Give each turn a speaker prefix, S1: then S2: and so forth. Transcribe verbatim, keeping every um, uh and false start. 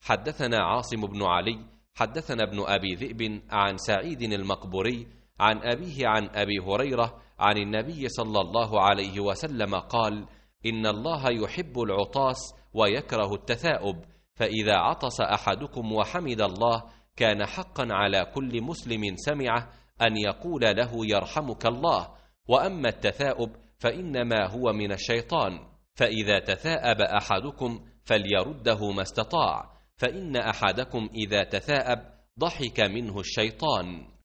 S1: حدثنا عاصم بن علي حدثنا ابن أبي ذئب عن سعيد المقبوري عن أبيه عن أبي هريرة عن النبي صلى الله عليه وسلم قال: إن الله يحب العطاس ويكره التثاؤب، فإذا عطس أحدكم وحمد الله كان حقا على كل مسلم سمعه أن يقول له يرحمك الله. وأما التثاؤب فإنما هو من الشيطان، فإذا تثاءب أحدكم فليرده ما استطاع، فإن أحدكم إذا تثاءب ضحك منه الشيطان.